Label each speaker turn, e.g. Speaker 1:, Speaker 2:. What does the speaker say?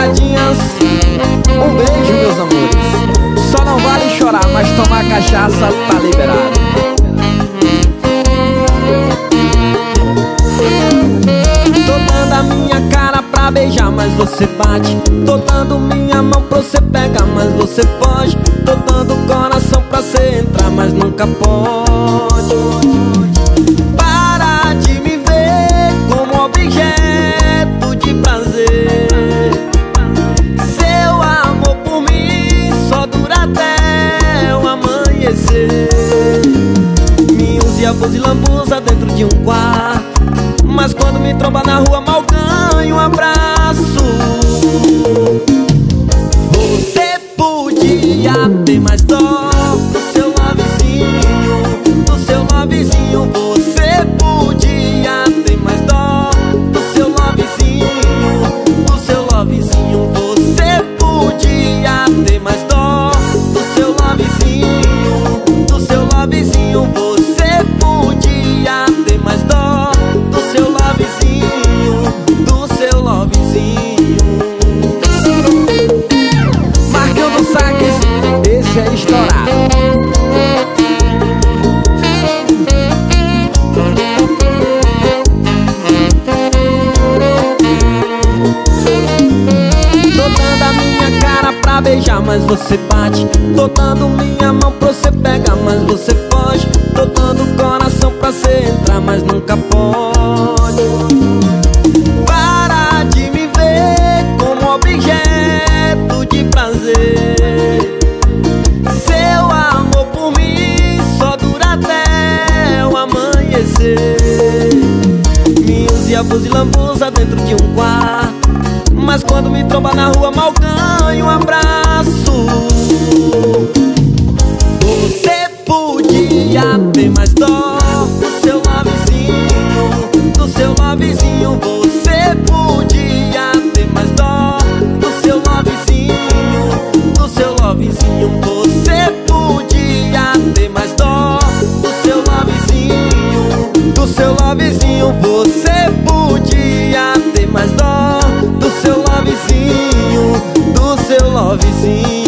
Speaker 1: namoradinhas, um beijo, meus amores. Só não vale chorar, mas tomar cachaça tá liberado. Tô dando a minha cara pra beijar, mas você bate. Tô dando minha mão pra você pegar, mas você foge. Tô dando coração pra você entrar, mas nunca pode. Para de me ver como objeto de prazer. Seu amor por mim só dura até o amanhecer. Me use, abusa e lambuza dentro de um quarto, mas quando me tromba na rua mal ganho um abraço. Você podia ter mais dó do seu lovezinho, do seu lovezinho. Você podia ter mais dó do seu lovezinho, do seu lovezinho. Você podia ter mais dó do seu lovezinho, do seu lovezinho. Você podia ter mais dó do seu lovezinho, do seu lovezinho. Marcão do Saques, esse é estourado. Tô dando a minha cara pra beijar, mas você bate. Tô dando minha mão pra você pegar, mas você foge. Tô dando coração pra você entrar, mas nunca pode. Para de me ver como objeto de prazer. Seu amor por mim só dura até o amanhecer. Me use, abusa e lambuza dentro de um quarto, mas quando me tromba na rua mal ganho um abraço. Você podia ter mais dó do seu lovezinho, do seu lovezinho. Você podia ter mais dó do seu lovezinho, do seu lovezinho. Você podia ter mais dó do seu lovezinho, do seu lovezinho. Você podia ter mais dó do seu lovezinho, do seu lovezinho.